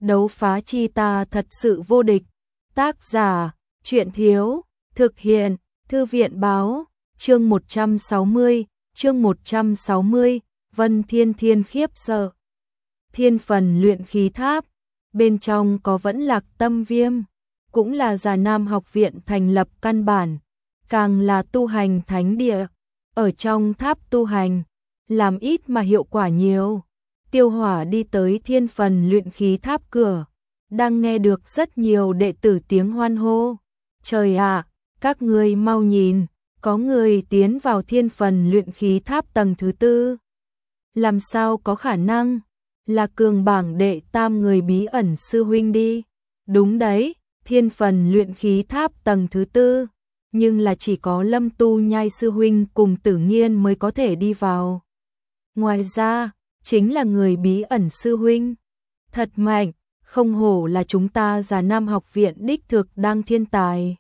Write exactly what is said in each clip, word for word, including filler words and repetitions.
Đấu phá chi ta thật sự vô địch. Tác giả, Truyện Thiếu, thực hiện, Thư viện Báo, chương một trăm sáu mươi, chương một trăm sáu mươi, Vân Thiên Thiên khiếp sợ. Thiên phần luyện khí tháp, bên trong có Vẫn Lạc Tâm Viêm, cũng là Già Nam học viện thành lập căn bản, càng là tu hành thánh địa, ở trong tháp tu hành, làm ít mà hiệu quả nhiều. Tiêu Hỏa đi tới thiên phần luyện khí tháp cửa, đang nghe được rất nhiều đệ tử tiếng hoan hô. Trời ạ, các ngươi mau nhìn, có người tiến vào thiên phần luyện khí tháp tầng thứ tư. Làm sao có khả năng? Là cường bảng đệ tam người bí ẩn sư huynh đi. Đúng đấy, thiên phần luyện khí tháp tầng thứ tư, nhưng là chỉ có Lâm Tu Nhai sư huynh cùng Tử Nghiên mới có thể đi vào. Ngoài ra, chính là người bí ẩn sư huynh. Thật mạnh, không hổ là chúng ta Già Nam học viện đích thực đang thiên tài.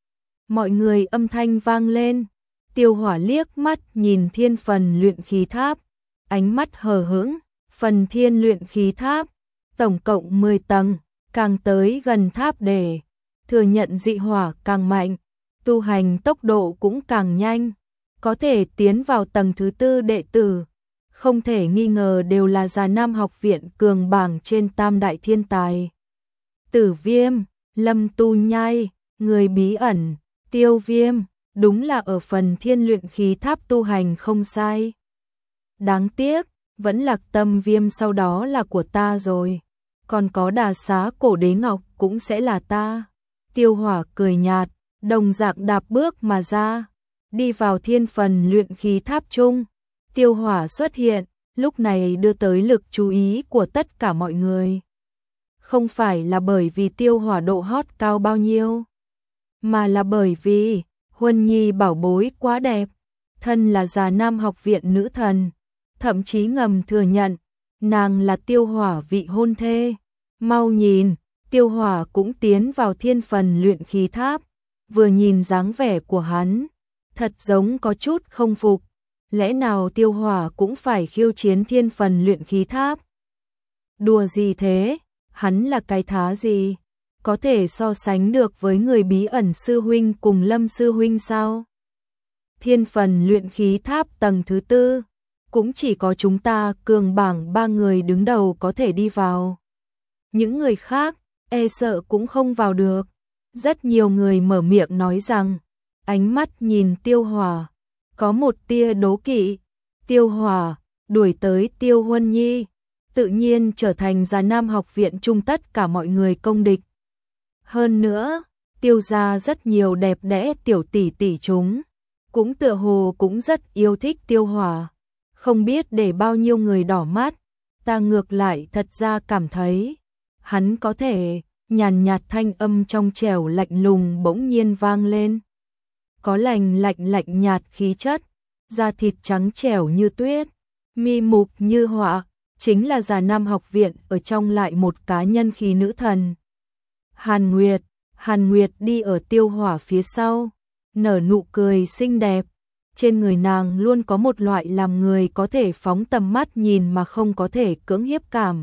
Mọi người âm thanh vang lên, Tiêu Hỏa liếc mắt nhìn thiên phần luyện khí tháp, ánh mắt hờ hững. Phần thiên luyện khí tháp, tổng cộng mười tầng, càng tới gần tháp để thừa nhận dị hỏa càng mạnh, tu hành tốc độ cũng càng nhanh, có thể tiến vào tầng thứ tư đệ tử, không thể nghi ngờ đều là Già Nam học viện cường bảng trên tam đại thiên tài. Tử Viêm, Lâm Tu Nhai, người bí ẩn, Tiêu Viêm, đúng là ở phần thiên luyện khí tháp tu hành không sai. Đáng tiếc, Vẫn Lạc Tâm Viêm sau đó là của ta rồi, còn có Đà Xá Cổ Đế Ngọc cũng sẽ là ta. Tiêu Hỏa cười nhạt, đồng dạng đạp bước mà ra, đi vào thiên phần luyện khí tháp chung. Tiêu Hỏa xuất hiện, lúc này đưa tới lực chú ý của tất cả mọi người. Không phải là bởi vì Tiêu Hỏa độ hot cao bao nhiêu, mà là bởi vì Huân Nhi bảo bối quá đẹp, thân là Già Nam học viện nữ thần, thậm chí ngầm thừa nhận, nàng là Tiêu Hỏa vị hôn thê. Mau nhìn, Tiêu Hỏa cũng tiến vào thiên phần luyện khí tháp, vừa nhìn dáng vẻ của hắn, thật giống có chút không phục, lẽ nào Tiêu Hỏa cũng phải khiêu chiến thiên phần luyện khí tháp? Đùa gì thế, hắn là cái thá gì, có thể so sánh được với người bí ẩn sư huynh cùng Lâm sư huynh sao? Thiên phần luyện khí tháp tầng thứ tư, cũng chỉ có chúng ta cường bảng ba người đứng đầu có thể đi vào. Những người khác, e sợ cũng không vào được. Rất nhiều người mở miệng nói rằng, ánh mắt nhìn Tiêu Hỏa, có một tia đố kỵ. Tiêu Hỏa, đuổi tới Tiêu Huân Nhi, tự nhiên trở thành Già Nam học viện chung tất cả mọi người công địch. Hơn nữa, Tiêu gia rất nhiều đẹp đẽ tiểu tỷ tỷ chúng, cũng tựa hồ cũng rất yêu thích Tiêu Hỏa. Không biết để bao nhiêu người đỏ mắt, ta ngược lại thật ra cảm thấy, hắn có thể, nhàn nhạt thanh âm trong trẻo lạnh lùng bỗng nhiên vang lên. Có lành lạnh lạnh nhạt khí chất, da thịt trắng trẻo như tuyết, mi mục như họa, chính là Già Nam học viện ở trong lại một cá nhân khí nữ thần. Hàn Nguyệt, Hàn Nguyệt đi ở Tiêu Hỏa phía sau, nở nụ cười xinh đẹp. Trên người nàng luôn có một loại làm người có thể phóng tầm mắt nhìn mà không có thể cưỡng hiếp cảm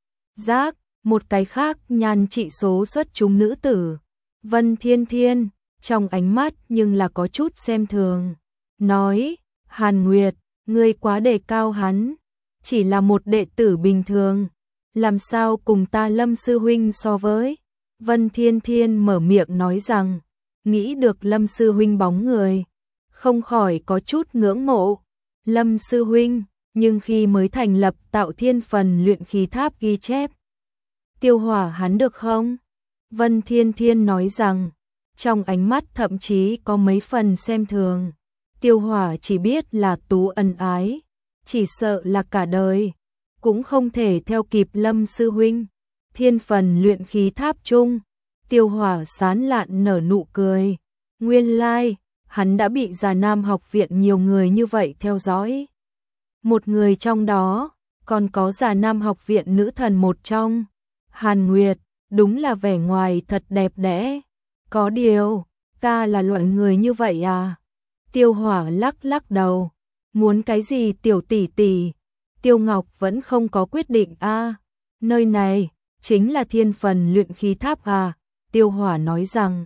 giác. Một cái khác nhan trị số xuất chúng nữ tử, Vân Thiên Thiên, trong ánh mắt nhưng là có chút xem thường, nói, Hàn Nguyệt, ngươi quá đề cao hắn, chỉ là một đệ tử bình thường, làm sao cùng ta Lâm sư huynh so với. Vân Thiên Thiên mở miệng nói rằng, nghĩ được Lâm sư huynh bóng người, không khỏi có chút ngưỡng mộ. Lâm sư huynh, nhưng khi mới thành lập tạo thiên phần luyện khí tháp ghi chép, Tiêu Hỏa hắn được không? Vân Thiên Thiên nói rằng, trong ánh mắt thậm chí có mấy phần xem thường. Tiêu Hỏa chỉ biết là tú ân ái, chỉ sợ là cả đời cũng không thể theo kịp Lâm sư huynh. Thiên phần luyện khí tháp chung, Tiêu Hỏa sán lạn nở nụ cười. Nguyên lai, like, hắn đã bị Già Nam học viện nhiều người như vậy theo dõi. Một người trong đó, còn có Già Nam học viện nữ thần một trong, Hàn Nguyệt, đúng là vẻ ngoài thật đẹp đẽ. Có điều, ta là loại người như vậy à? Tiêu Hỏa lắc lắc đầu, muốn cái gì tiểu tỷ tỷ? Tiêu Ngọc vẫn không có quyết định a. À, nơi này, chính là thiên phần luyện khí tháp à, Tiêu Hỏa nói rằng.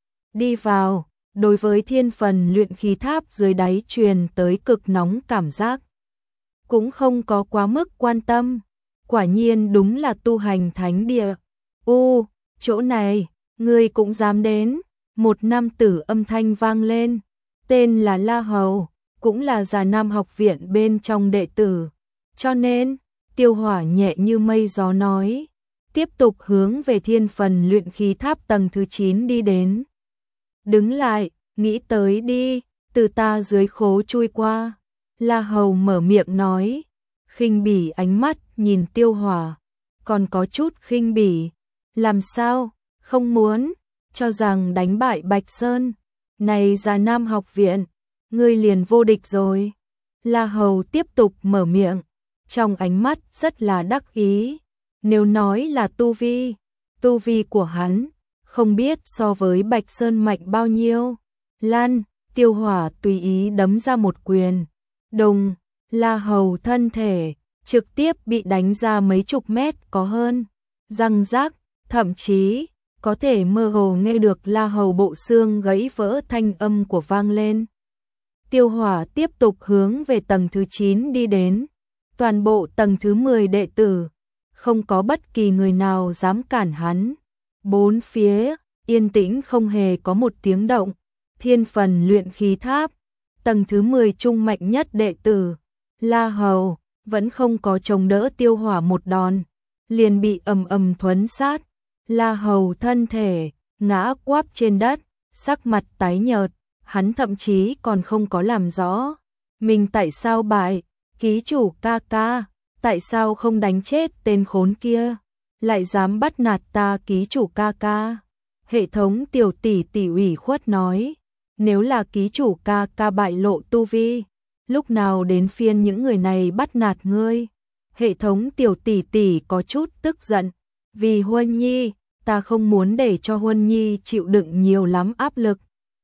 Đi vào, đối với thiên phần luyện khí tháp dưới đáy truyền tới cực nóng cảm giác. Cũng không có quá mức quan tâm, quả nhiên đúng là tu hành thánh địa. U, chỗ này, ngươi cũng dám đến, một nam tử âm thanh vang lên, tên là La Hầu, cũng là Già Nam học viện bên trong đệ tử. Cho nên, Tiêu Hỏa nhẹ như mây gió nói, tiếp tục hướng về thiên phần luyện khí tháp tầng thứ chín đi đến. Đứng lại, nghĩ tới đi, từ ta dưới khố chui qua. La Hầu mở miệng nói, khinh bỉ ánh mắt nhìn Tiêu Hỏa, còn có chút khinh bỉ. Làm sao, không muốn, cho rằng đánh bại Bạch Sơn. Này Già Nam học viện, ngươi liền vô địch rồi. La Hầu tiếp tục mở miệng, trong ánh mắt rất là đắc ý. Nếu nói là tu vi, tu vi của hắn, không biết so với Bạch Sơn mạnh bao nhiêu. Lan, Tiêu Hỏa tùy ý đấm ra một quyền. Đùng, La Hầu thân thể, trực tiếp bị đánh ra mấy chục mét có hơn. Răng rác, thậm chí, có thể mơ hồ nghe được La Hầu bộ xương gãy vỡ thanh âm của vang lên. Tiêu Hỏa tiếp tục hướng về tầng thứ chín đi đến. Toàn bộ tầng thứ mười đệ tử, không có bất kỳ người nào dám cản hắn. Bốn phía, yên tĩnh không hề có một tiếng động. Thiên phần luyện khí tháp, tầng thứ mười trung mạnh nhất đệ tử, La Hầu, vẫn không có chống đỡ Tiêu Hỏa một đòn, liền bị ầm ầm thuấn sát. La Hầu thân thể, ngã quáp trên đất, sắc mặt tái nhợt, hắn thậm chí còn không có làm rõ. Mình tại sao bại, ký chủ ca ca, tại sao không đánh chết tên khốn kia, lại dám bắt nạt ta ký chủ ca ca. Hệ thống tiểu tỷ tỷ ủy khuất nói, nếu là ký chủ ca ca bại lộ tu vi, lúc nào đến phiên những người này bắt nạt ngươi. Hệ thống tiểu tỷ tỷ có chút tức giận, vì Huân Nhi, ta không muốn để cho Huân Nhi chịu đựng nhiều lắm áp lực.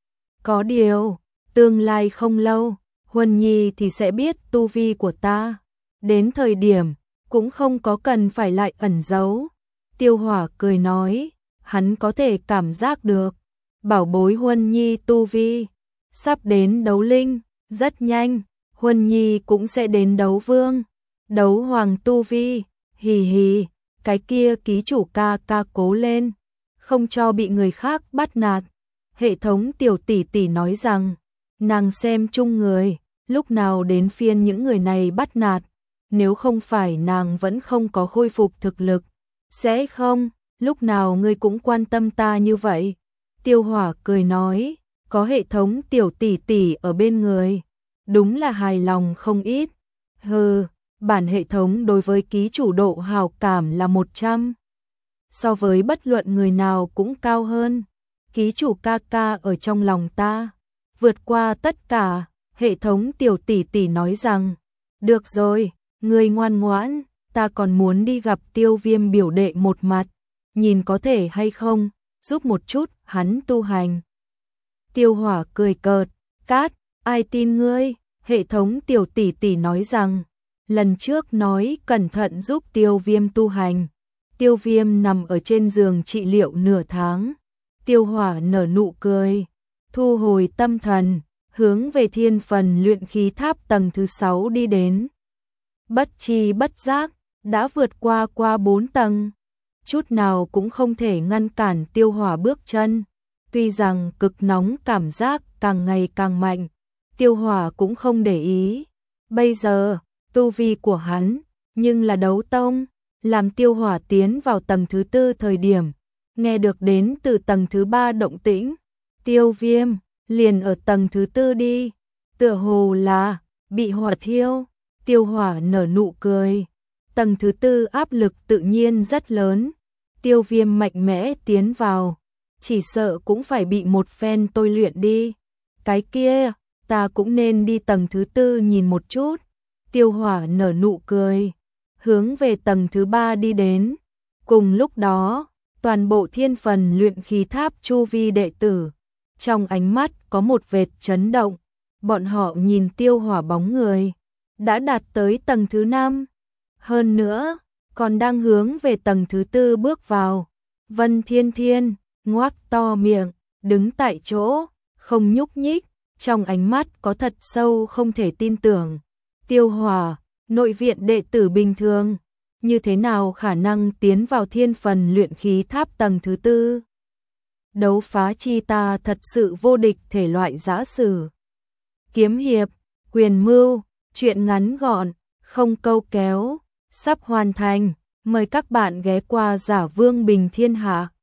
Có điều, tương lai không lâu, Huân Nhi thì sẽ biết tu vi của ta. Đến thời điểm, cũng không có cần phải lại ẩn giấu. Tiêu Hỏa cười nói, hắn có thể cảm giác được. Bảo bối Huân Nhi tu vi, sắp đến đấu linh, rất nhanh, Huân Nhi cũng sẽ đến đấu vương, đấu hoàng tu vi, hì hì, cái kia ký chủ ca ca cố lên, không cho bị người khác bắt nạt. Hệ thống tiểu tỷ tỷ nói rằng, nàng xem chung người, lúc nào đến phiên những người này bắt nạt, nếu không phải nàng vẫn không có khôi phục thực lực, sẽ không, lúc nào ngươi cũng quan tâm ta như vậy. Tiêu Hỏa cười nói, có hệ thống tiểu tỷ tỷ ở bên người, đúng là hài lòng không ít. Hừ, bản hệ thống đối với ký chủ độ hảo cảm là một trăm. So với bất luận người nào cũng cao hơn. Ký chủ ca ca ở trong lòng ta, vượt qua tất cả. Hệ thống tiểu tỷ tỷ nói rằng, được rồi, ngươi ngoan ngoãn, ta còn muốn đi gặp Tiêu Viêm biểu đệ một mặt, nhìn có thể hay không, giúp một chút hắn tu hành. Tiêu Hỏa cười cợt, cát, ai tin ngươi? Hệ thống tiểu tỷ tỷ nói rằng, lần trước nói cẩn thận giúp Tiêu Viêm tu hành. Tiêu Viêm nằm ở trên giường trị liệu nửa tháng. Tiêu Hỏa nở nụ cười, thu hồi tâm thần, hướng về thiên phần luyện khí tháp tầng thứ sáu đi đến. Bất chi bất giác, đã vượt qua qua bốn tầng. Chút nào cũng không thể ngăn cản Tiêu Hỏa bước chân. Tuy rằng cực nóng cảm giác càng ngày càng mạnh, Tiêu Hỏa cũng không để ý. Bây giờ, tu vi của hắn, nhưng là đấu tông, làm Tiêu Hỏa tiến vào tầng thứ tư thời điểm, nghe được đến từ tầng thứ ba động tĩnh. Tiêu Viêm, liền ở tầng thứ tư đi, tựa hồ là bị hỏa thiêu. Tiêu Hỏa nở nụ cười, tầng thứ tư áp lực tự nhiên rất lớn. Tiêu Viêm mạnh mẽ tiến vào, chỉ sợ cũng phải bị một phen tôi luyện đi. Cái kia, ta cũng nên đi tầng thứ tư nhìn một chút. Tiêu Hỏa nở nụ cười, hướng về tầng thứ ba đi đến. Cùng lúc đó, toàn bộ thiên phần luyện khí tháp chu vi đệ tử, trong ánh mắt có một vệt chấn động. Bọn họ nhìn Tiêu Hỏa bóng người, đã đạt tới tầng thứ năm. Hơn nữa, còn đang hướng về tầng thứ tư bước vào. Vân Thiên Thiên ngoác to miệng, đứng tại chỗ, không nhúc nhích, trong ánh mắt có thật sâu không thể tin tưởng. Tiêu Hỏa, nội viện đệ tử bình thường, như thế nào khả năng tiến vào thiên phần luyện khí tháp tầng thứ tư? Đấu phá chi ta thật sự vô địch thể loại giã sử. Kiếm hiệp, quyền mưu, truyện ngắn gọn, không câu kéo, sắp hoàn thành. Mời các bạn ghé qua Giả Vương Bình Thiên Hạ.